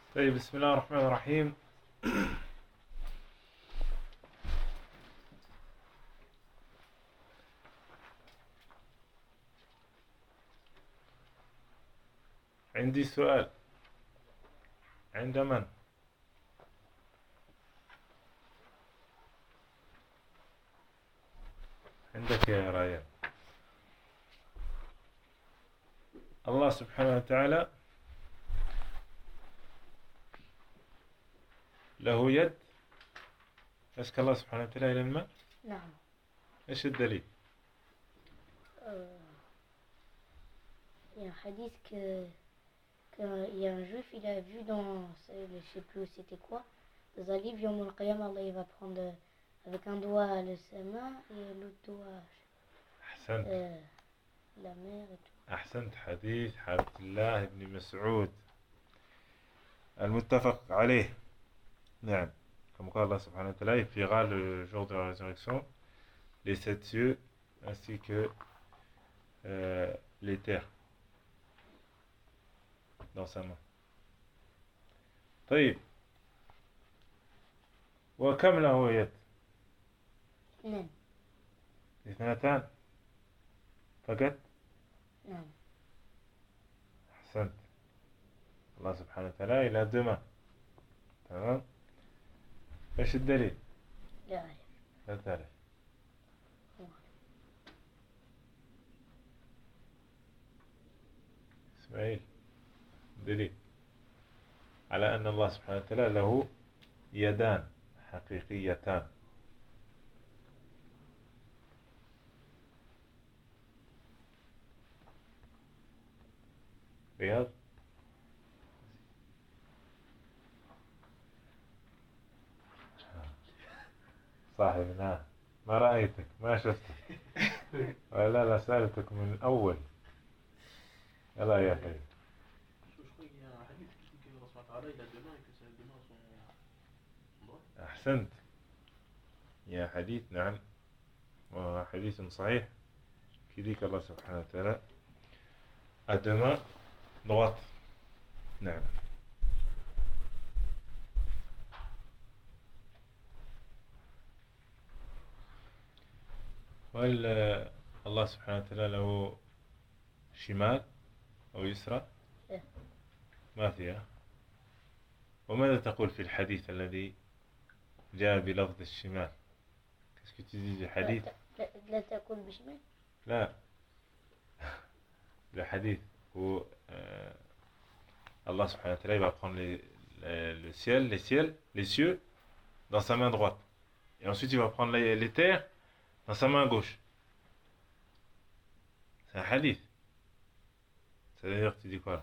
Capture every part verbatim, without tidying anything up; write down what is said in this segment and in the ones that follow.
طيب، بسم الله الرحمن الرحيم. عندي سؤال. عند من؟ عندك يا رايان. الله سبحانه وتعالى له يد. أشك الله سبحانه وتعالى إلى الماء. نعم. إيش الدليل؟ Il y a un hadith que qu'il y a un juif, il a vu dans, je sais plus c'était quoi, dans un livre, Yawm al-Qiyamah, Allah il va prendre avec un doigt le sama et l'autre doigt أحسنت. euh, la mer et tout. أحسنت. حديث عبد الله بن مسعود المتفق عليه. نعم. Comme quoi Allah subhanahu wa ta'ala il fera le jour de la résurrection les sept cieux ainsi que euh, les terres dans sa main. طيب، وكم له يد؟ اثنان. اثنتان فقط؟ نعم. أحسنت. الله سبحانه وتعالى il a deux mains. تمام. ايش الدليل؟ لا أعرف. لا تعرف. إسماعيل، دليل على أن الله سبحانه وتعالى له يدان حقيقيتان. رياض، صاحبنا ما رأيتك، ما شفتك ولا لا سألتك من أول. يلا يا أخي. أحسنت. يا حديث، نعم، وحديث صحيح كذلك الله سبحانه وتعالى a deux mains droites. نعم. وهل الله سبحانه وتعالى له شمال أو يسرى؟ ما فيها. وماذا تقول في الحديث الذي جاء بلفظ الشمال؟ Qu'est-ce que tu dis du hadith? لا تأكل بشمال؟ لا. Le hadith où euh, Allah subhanahu wa ta'ala va prendre les, les, le ciel, les ciels, les cieux dans sa main droite. Et ensuite il va prendre les, les terres dans sa main gauche. C'est un hadith. Ça veut dire que tu dis quoi?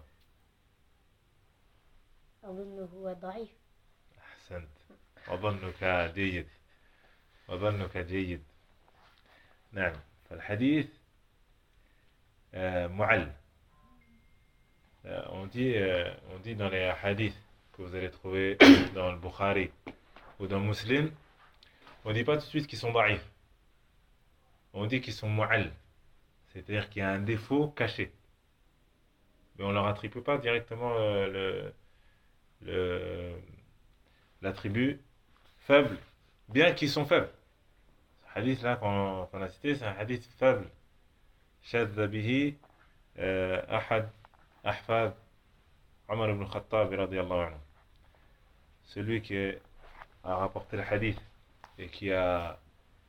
أظنه هو ضعيف. أحسنت. وظنك جيد. وظنك جيد. نعم. فالحديث euh, معل. Euh, on dit, euh, on dit dans les hadiths que vous allez trouver dans le Bukhari ou dans Muslim, on dit pas tout de suite qu'ils sont da'if. On dit qu'ils sont mu'al. C'est-à-dire qu'il y a un défaut caché. Mais on leur attribue pas directement euh, le, le, l'attribut faible, bien qu'ils sont faibles. Ce hadith là qu'on, qu'on a cité, c'est un hadith faible. Shadda bihi ahad ahfad Omar ibn Khattab radiyallahu anhu. Celui qui a rapporté le hadith et qui a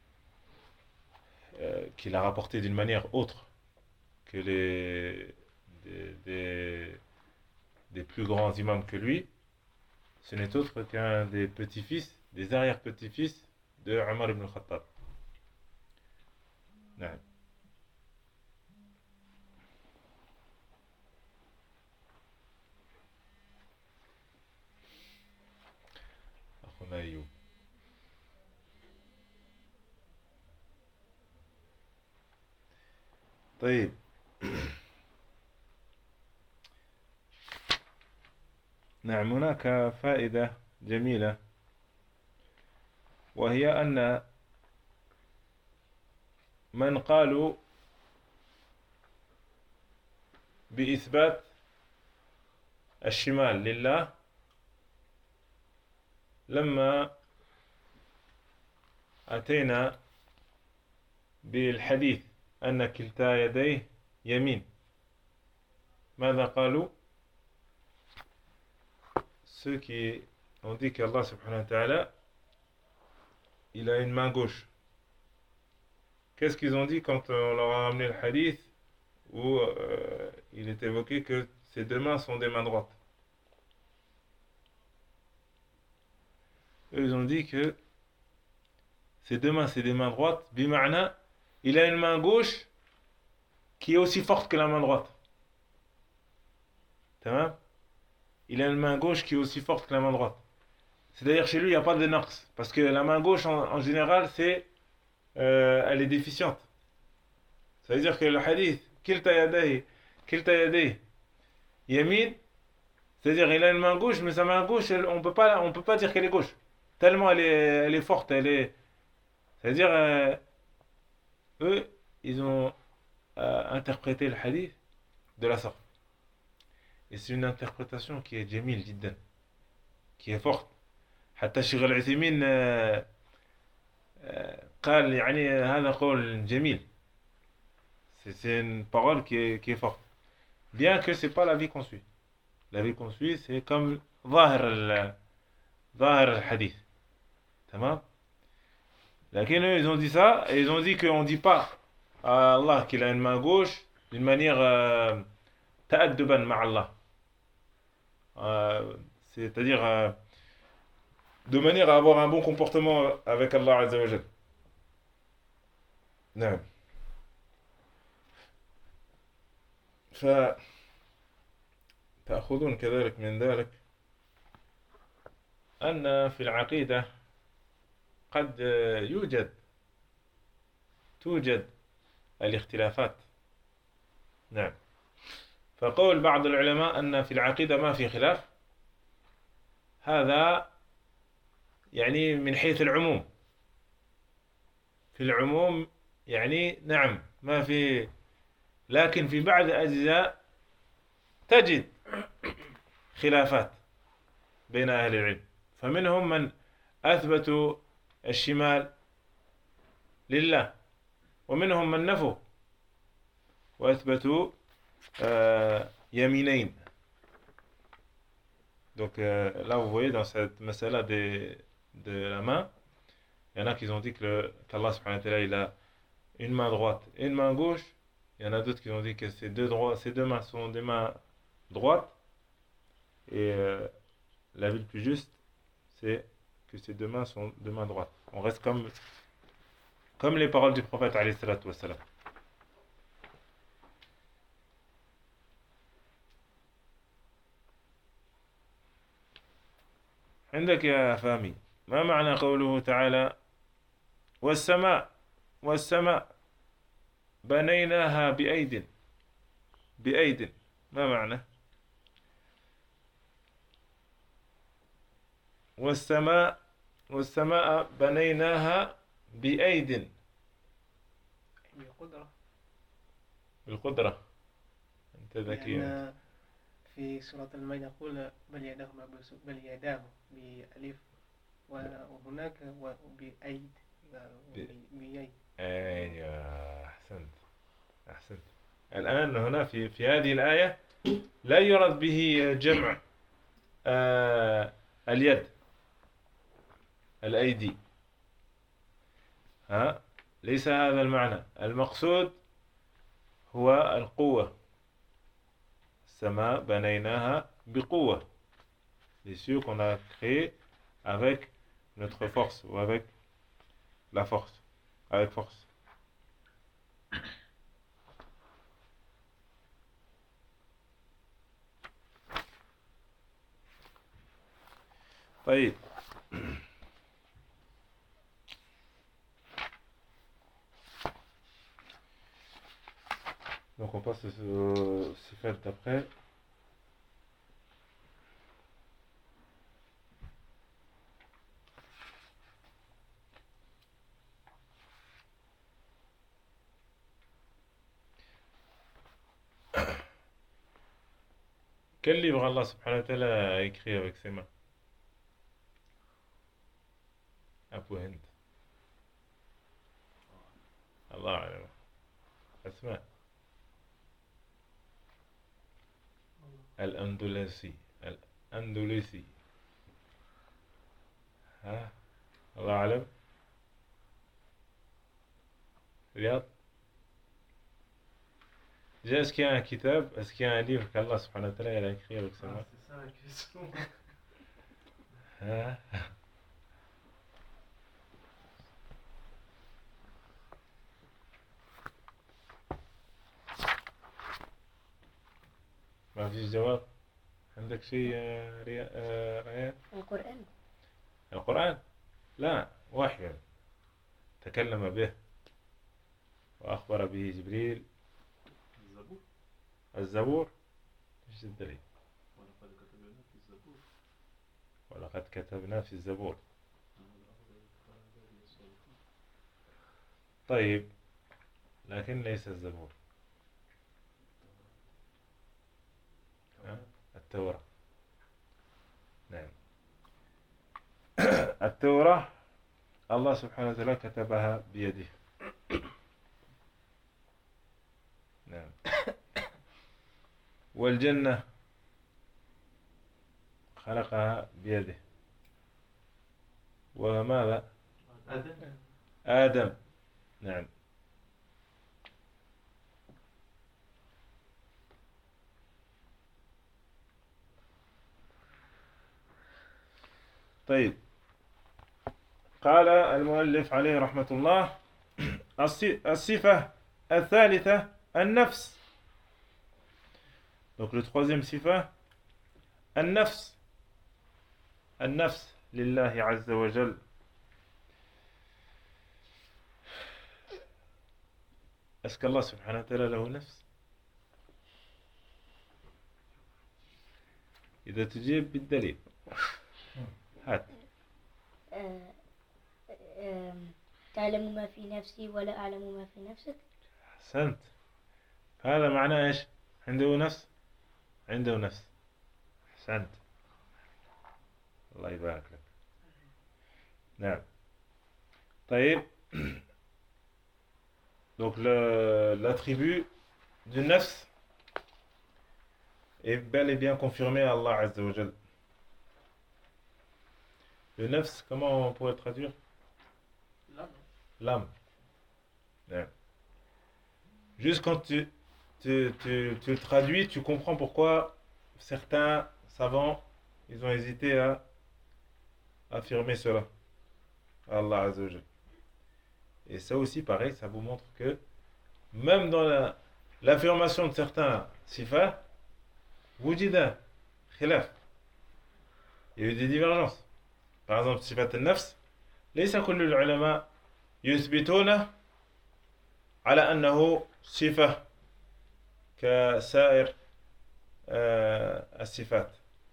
euh, qui l'a rapporté d'une manière autre que les des, des, des plus grands imams que lui, ce n'est autre qu'un des petits-fils, des arrière-petits-fils de Omar ibn Khattab. نعم. أخونا أيوب. طيب. نعم، هناك فائدة جميلة وهي أن من قالوا بإثبات الشمال لله لما أتينا بالحديث أن كلتا يديه يمين ماذا قالوا؟ Ceux qui ont dit qu'Allah subhanahu wa ta'ala il a une main gauche. Qu'est-ce qu'ils ont dit quand on leur a ramené le hadith où euh, il est évoqué que ses deux mains sont des mains droites? Eux, ils ont dit que ses deux mains c'est des mains droites. Bima'na, il a une main gauche qui est aussi forte que la main droite. Tamam? Il a une main gauche qui est aussi forte que la main droite. C'est-à-dire chez lui, il n'y a pas de naqs. Parce que la main gauche, en, en général, c'est, euh, elle est déficiente. Ça veut dire que le hadith, kilta yadayhi, kilta yadayhi, yamin, c'est-à-dire il a une main gauche, mais sa main gauche, elle, on peut pas, on peut pas dire qu'elle est gauche. Tellement elle est, elle est forte, elle est. C'est-à-dire, euh, eux, ils ont euh, interprété le hadith de la sorte. Et c'est une interprétation qui est jamil jiddan, qui est forte. حتى الشيخ العثيمين قال يعني هذا قول جميل. C'est une parole qui est, qui est forte. Bien que ce n'est pas la vie qu'on suit. La vie qu'on suit, c'est comme ظاهر ظاهر الحديث. تمام. لكن eux, ils ont dit ça, et ils ont dit qu'on ne dit pas à Allah qu'il a une main gauche d'une manière تأدبا مع الله. Euh, c'est-à-dire euh, de manière à avoir un bon comportement avec Allah Azza wa Jal. نعم. فتأخذون كذلك من ذلك أن في العقيدة قد يوجد توجد الاختلافات. نعم. فقول بعض العلماء أن في العقيدة ما في خلاف هذا يعني من حيث العموم. في العموم يعني نعم ما في، لكن في بعض الأجزاء تجد خلافات بين أهل العلم، فمنهم من أثبتوا الشمال لله، ومنهم من نفوا وأثبتوا euh, يمينين. Donc euh, là vous voyez dans cette masala de, de la main, il y en a qui ont dit que qu'Allah subhanahu wa ta'ala il a une main droite et une main gauche. Il y en a d'autres qui ont dit que ces deux, droits, ces deux mains sont des mains droites. Et euh, la vie le plus juste, c'est que ces deux mains sont deux mains droites. On reste comme, comme les paroles du prophète alayhi salatu wassalam. عندك يا فهمي ما معنى قوله تعالى والسماء والسماء بنيناها بأيد بأيد ما معنى والسماء والسماء بنيناها بأيد بالقدرة بالقدرة أنت ذكي. في سورة المائدة يقول بل يداه مبسوط بل يداه بألف وهناك بأيد بيد. أيوة أحسنت أحسنت. الآن هنا في في هذه الآية لا يراد به جمع آه اليد الأيدي، ها ليس هذا المعنى. المقصود هو القوة. السماء بنيناها بقوة. Les cieux qu'on a créés avec notre force ou avec la force, avec force. طيب. Donc on passe au sifat d'après. Quel livre Allah subhanahu wa ta'ala a écrit avec ses mains? أبو هند الله أعلم أسماء الأندلسي الأندلسي ها الله أعلم رياض déjà est-ce qu'il y a un kitab est-ce qu'il y a un livre qu'Allah subhanahu wa ta'ala il a écrit avec sa main Ah, c'est ça la question. ها ما فيش جواب عندك شيء آه، ريا- آه، ريان القرآن. القرآن لا وحي تكلم به وأخبر به جبريل الزبور. الزبور ايش الدليل ولقد كتبنا في الزبور. ولقد كتبنا في الزبور أن الأرض يرثها عبادي الصالحون. طيب لكن ليس الزبور ها؟ التوراة نعم التوراة الله سبحانه وتعالى كتبها بيده نعم والجنة خلقها بيده وماذا آدم. آدم نعم طيب قال المؤلف عليه رحمة الله الص- الصفة الثالثة النفس donc le troisième صفة النفس النفس لله عز وجل est-ce qu'Allah subhanahu wa ta'ala له نفس إذا تجيب بالدليل هات آه، آه، تعلم ما في نفسي ولا أعلم ما في نفسك. أحسنت هذا معناه إيش عنده نفس عنده نفس أحسنت الله يبارك لك نعم طيب donc le- l'attribut du nafs est bel et bien confirmé à Allah Azza wa Jal. Le nafs, comment on pourrait le traduire? L'âme. L'âme. Ouais. Juste quand tu, tu, tu, tu le traduis, tu comprends pourquoi certains savants, ils ont hésité à affirmer cela. Allah Azza wa Jal. Et ça aussi, pareil, ça vous montre que même dans la- l'affirmation de certains sifat, wujida, khilaf. Il y a eu des divergences. Par exemple, sifat al-nafs, ليس كل العلماء يثبتونه على أنه صفة كسائر آه، الصفات.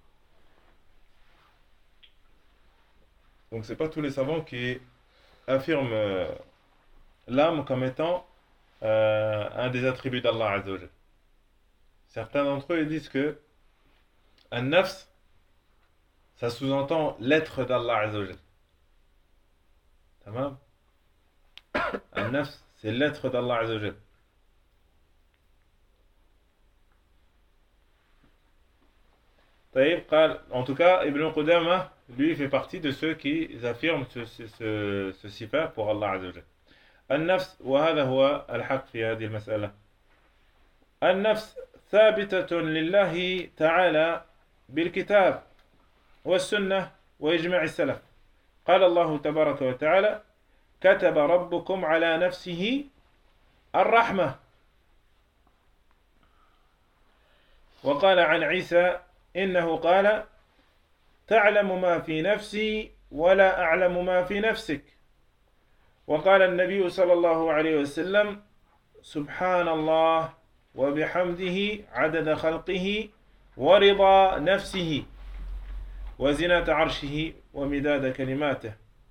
Donc c'est pas tous les savants qui affirment euh, l'âme comme étant euh, un des attributs d'Allah Azza wa Jal. Certains d'entre eux ils disent que an-nafs ça sous-entend l'être d'Allah Azza wa Jal. Tamam? An-nafs c'est l'être d'Allah Azza wa Jal. طيب قال, en tout cas, Ibn Qudama, lui, fait partie de ceux qui affirment ce, ce, ce, ce sifa pour Allah Azza wa Jal. النفس وهذا هو الحق في هذه المسألة. النفس ثابتة لله تعالى بالكتاب والسنة وإجماع السلف. قال الله تبارك وتعالى: كتب ربكم على نفسه الرحمة. وقال عن عيسى إنه قال: تعلم ما في نفسي ولا أعلم ما في نفسك. وقال النبي صلى الله عليه وسلم: سبحان الله وبحمده عدد خلقه ورضا نفسه وزنة عرشه ومداد كلماته.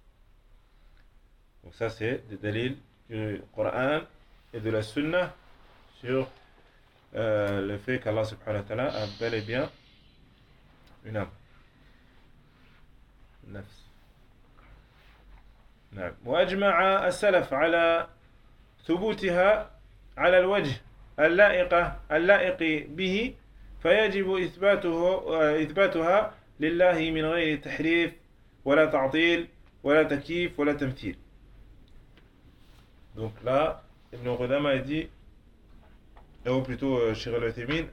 Donc ça c'est des dalils du Coran et de la Sunna sur euh, le fait qu'Allah subhanahu wa ta'ala a bel et bien une âme. Nafs. نعم وأجمع السلف على ثبوتها على الوجه اللائق اللائق به فيجب إثباته إثباتها لله من غير تحريف ولا تعطيل ولا تكييف ولا تمثيل. Donc là, Ibn Qudama a dit, ou plutôt Cheikh Al-Uthaymin,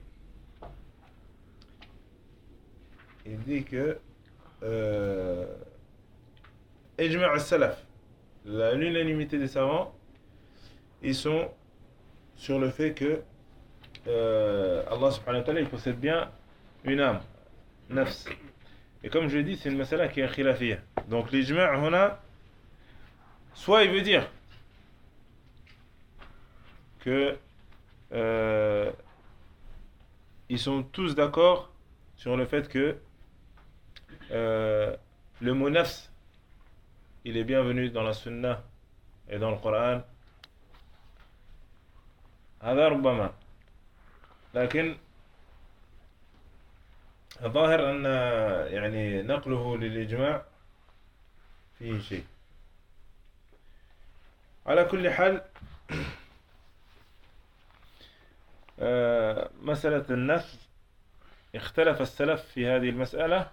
il dit que euh, Ijma' al-Salaf, l'unanimité des savants, ils sont sur le fait que euh, Allah subhanahu wa ta'ala il possède bien une âme, nafs. Et comme je l'ai dit, c'est une masala qui est khilafiyya. Donc l'ijma' huna, soit il veut dire que euh, ils sont tous d'accord sur le fait que euh, le mot nafs il est bienvenu dans la sunna et dans le Coran. هذا ربما لكن الظاهر أن يعني نقله للإجماع فيه شيء. على كل حال مسألة النفس اختلف السلف في هذه المسألة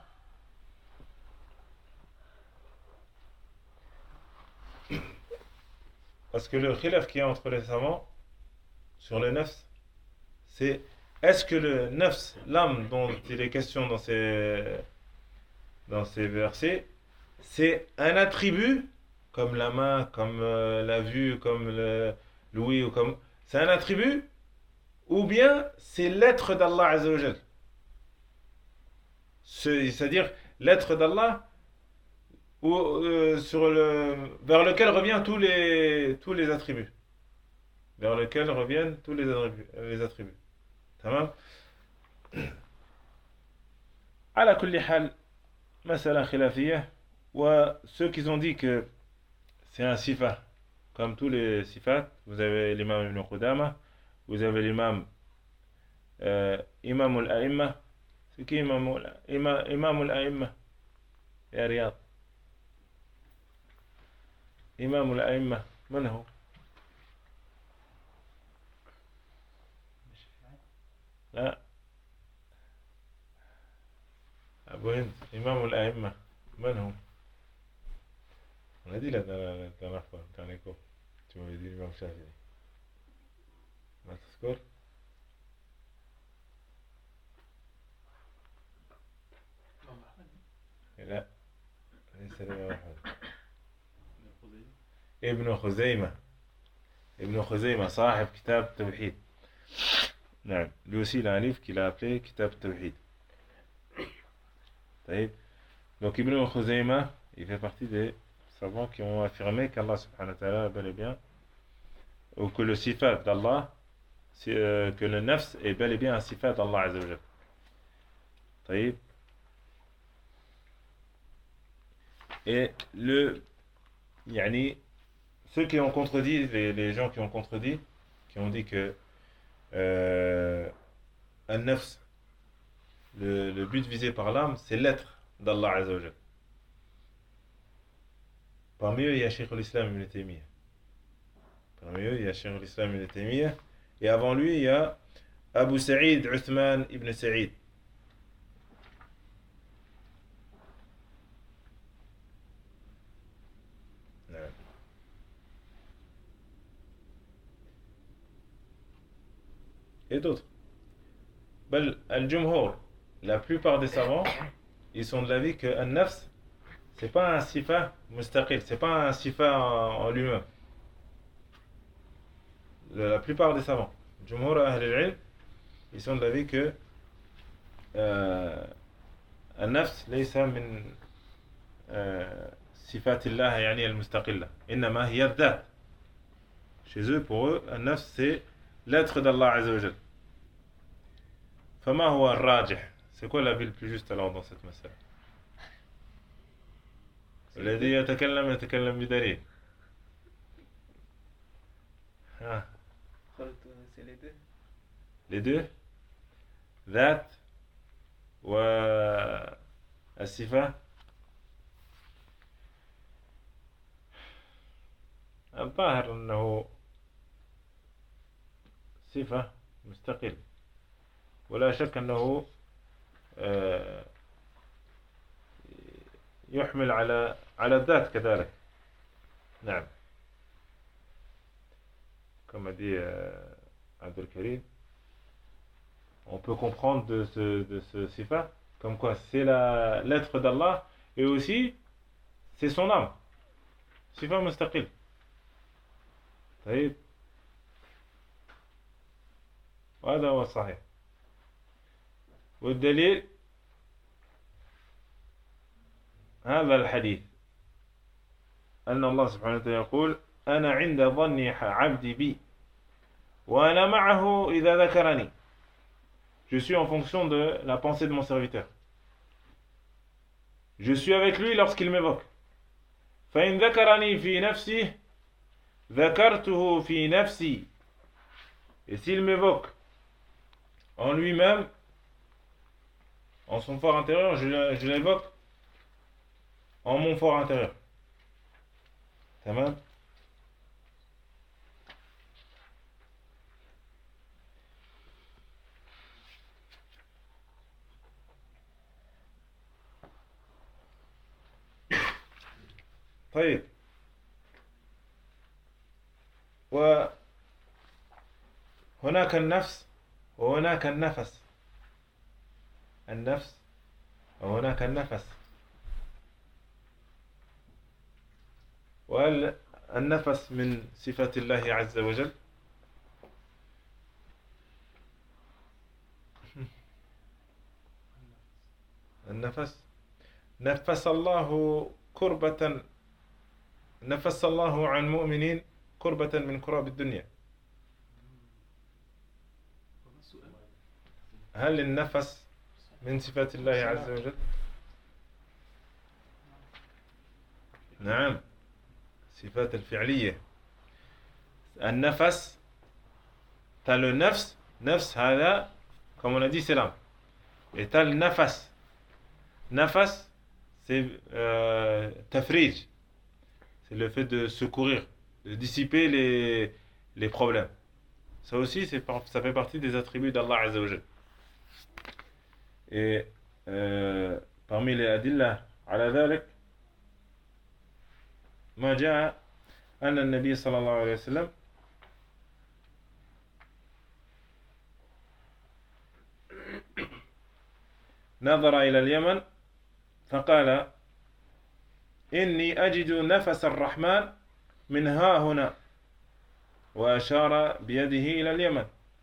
parce que le khilaf qu'il y a entre les savants sur le nafs, c'est est-ce que le nafs, l'âme dont il est question dans ces, dans ces versets, c'est un attribut comme la main, comme euh, la vue, comme le l'ouïe, ou comme c'est un attribut, ou bien c'est l'être d'Allah Azza wa Jal. C'est-à-dire l'être d'Allah ou, euh, sur le, vers lequel reviennent tous les, tous les attributs. Vers lequel reviennent tous les attributs. Les attributs. Tamam. Ala kulli hal, masala khilafiyya. Ou ceux qui ont dit que c'est un sifa, comme tous les sifats, vous avez l'imam Ibn Qudama, vous avez l'imam euh, Imam al-A'imma. C'est qui Imam al-A'imma? Imam al-A'imma. Ya Riyad. Imam al-A'imma. Man هو؟ لا أبو هند إمام الأئمة من هو؟ on a dit la dernière fois, le dernier cours, tu m'avais dit l'imam Shafi'i. ما تذكر؟ لا ليس الإمام أحمد. ابن خزيمة ابن خزيمة صاحب كتاب التوحيد. نعم lui aussi il a un livre qu'il a appelé Kitab Tawhid. Donc Ibn Khuzayma il fait partie des savants qui ont affirmé qu'Allah subhanahu wa ta'ala bel et bien, ou que le sifat d'Allah, euh, que le nafs est bel et bien un sifat d'Allah Azza wa Jal. طيب. Et le yani, ceux qui ont contredit, les, les gens qui ont contredit, qui ont dit que euh, un nafs, le, le but visé par l'âme, c'est l'être d'Allah Azza wa Jal. Parmi eux, il y a Cheikh al-Islam Ibn Taymiyyah. Parmi eux, il y a Cheikh al-Islam Ibn Taymiyyah. Et avant lui, il y a Abu Sa'id Uthman Ibn Sa'id. Et d'autres. Bel al-Jumhur, la plupart des savants, ils sont de l'avis que un nafs, c'est pas un sifa mustaqil, c'est pas un sifa en, en lui-même. La plupart des savants, Jumhur Ahl al-Ilm, ils sont de l'avis que euh, un nafs laysa min sifatillah yani al-mustaqilla, innama hiya al-dhat. Chez eux, pour eux, un nafs c'est l'être d'Allah Azza wa Jal. فما هو الراجح? C'est quoi l'avis le plus juste alors dans cette masala? الذي يتكلم يتكلم بدليل. Ah. C'est les deux. Les deux? ذات و الصفة. الظاهر أنه صفة مستقل، ولا شك أنه يحمل على على الذات كذلك. نعم، comme a dit euh, Abdelkarim, on peut comprendre de ce, de ce sifa comme quoi c'est la l'être d'Allah et aussi c'est son âme. Sifa mustaqil. طيب، وهذا هو الصحيح. والدليل هذا الحديث أن الله سبحانه وتعالى يقول أنا عند ظن عبدي بي وأنا معه إذا ذكرني. Je suis en fonction de la pensée de mon serviteur. Je suis avec lui lorsqu'il m'évoque. فإن ذكرني في نفسه ذكرته في نفسي. Et s'il m'évoque en lui-même, en son fort intérieur, je, je l'évoque en mon fort intérieur. Tamam. طيب، وهناك النفس وهناك النفس. النفس وهناك النفس. وهل النفس من صفات الله عز وجل؟ النفس نفس الله كربة نفس الله عن مؤمنين كربة من كراب الدنيا. هل النفس من صفات الله عز وجل؟ نعم، صفات الفعلية. النفس t'as le nafs, nafs هذا comme on a dit c'est l'âme, et t'as le nafas. Nafas c'est euh, tafrij, c'est le fait de secourir, de dissiper les, les problèmes. Ça aussi c'est, ça fait partie des attributs d'Allah Azza wa Jal. Et euh, parmi les adillah على ذلك ما جاء أن النبي صلى الله عليه وسلم نظر إلى اليمن فقال إني أجد نفس الرحمن من ها هنا، وأشار بيده إلى اليمن.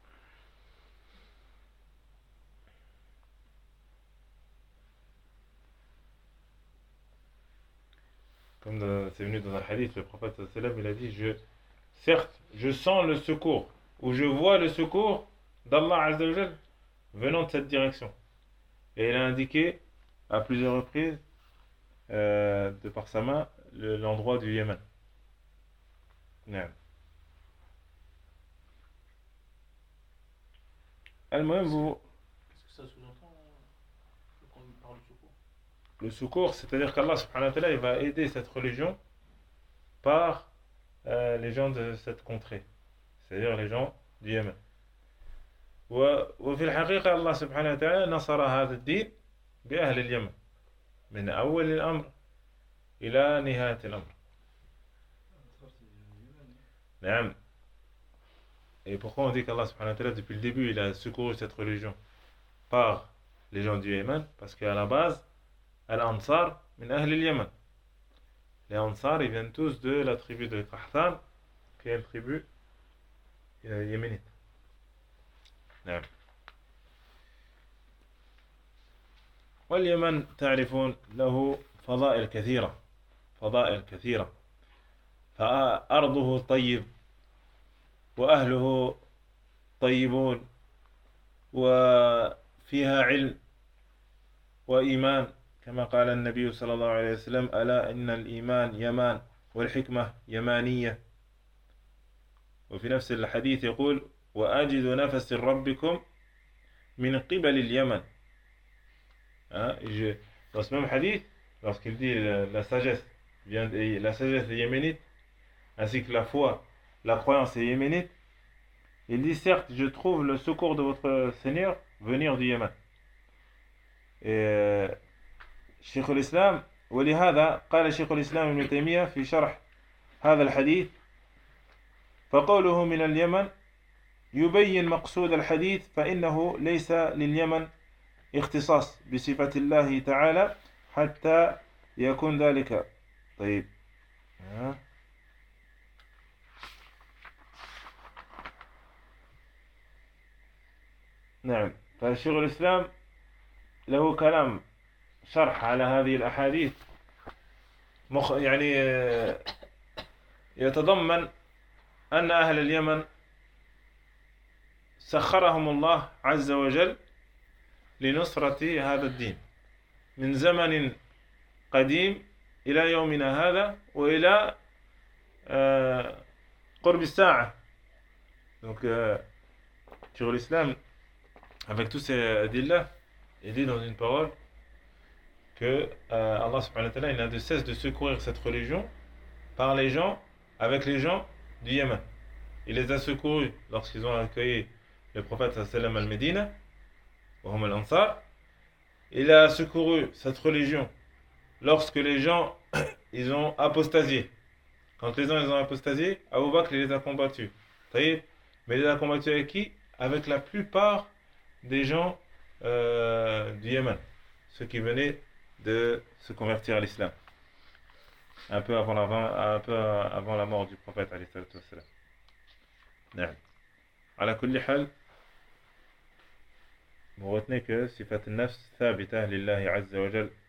Comme c'est venu dans un hadith, le prophète sallam il a dit, je, certes, je sens le secours, ou je vois le secours d'Allah Azza wa Jal venant de cette direction. Et il a indiqué à plusieurs reprises, euh, de par sa main, le, l'endroit du Yémen. Non. Al-Muhim, vous... Qu'est-ce que ça sous-entend quand il parle de secours? Le secours, c'est-à-dire qu'Allah subhanahu wa ta'ala il va aider cette religion par euh, les gens de cette contrée, c'est-à-dire les gens du Yémen. وفي الحقيقة الله سبحانه وتعالى نصر هذا الدين بأهل اليمن من أول الأمر إلى نهاية الأمر. نعم. Et pourquoi on dit qu'Allah subhanahu wa ta'ala depuis le début il a secouru cette religion par les gens du Yémen? Parce qu'à la base Al-Ansar min Ahl al-Yaman. Les Ansar ils viennent tous de la tribu de Qahtan, qui est une tribu euh, yéménite. نعم. واليمن تعرفون له فضائل كثيرة فضائل كثيرة فأرضه طيب وأهله طيبون وفيها علم وإيمان كما قال النبي صلى الله عليه وسلم ألا إن الإيمان يمان والحكمة يمانية. وفي نفس الحديث يقول وأجد نفس ربكم من قبل اليمن. Hein, je, dans ce même hadith, lorsqu'il dit la, la sagesse vient de, la sagesse yéménite ainsi que la foi, la croyance est yéménite. Il dit certes, je trouve le secours de votre Seigneur venir du Yémen. Et شيخ الإسلام ولهذا قال شيخ الإسلام ابن تيمية في شرح هذا الحديث فقوله من اليمن يبين مقصود الحديث فإنه ليس لليمن اختصاص بصفة الله تعالى حتى يكون ذلك طيب نعم. فشيخ الإسلام له كلام شرح على هذه الأحاديث مخ يعني يتضمن أن أهل اليمن سخرهم الله عز وجل لنصرة هذا الدين من زمن قديم إلى يومنا هذا وإلى قرب الساعة. Donc sur l'islam, avec tous ces adillas, il dit dans une parole que euh, Allah subhanahu wa ta'ala il n'a de cesse de secourir cette religion par les gens, avec les gens du Yémen. Il les a secourus lorsqu'ils ont accueilli le prophète sallam al-Médina, al-Ansar. Il a secouru cette religion lorsque les gens ils ont apostasié. Quand les gens ils ont apostasié, Abu Bakr les a combattus. Mais il les a combattus avec qui? Avec la plupart des gens euh, du Yémen, ceux qui venaient de se convertir à l'islam un peu avant la, un peu avant la mort du prophète alayhi salatu wassalam. نعم. على كل حال vous retenez que صفة النفس ثابتة لله عز وجل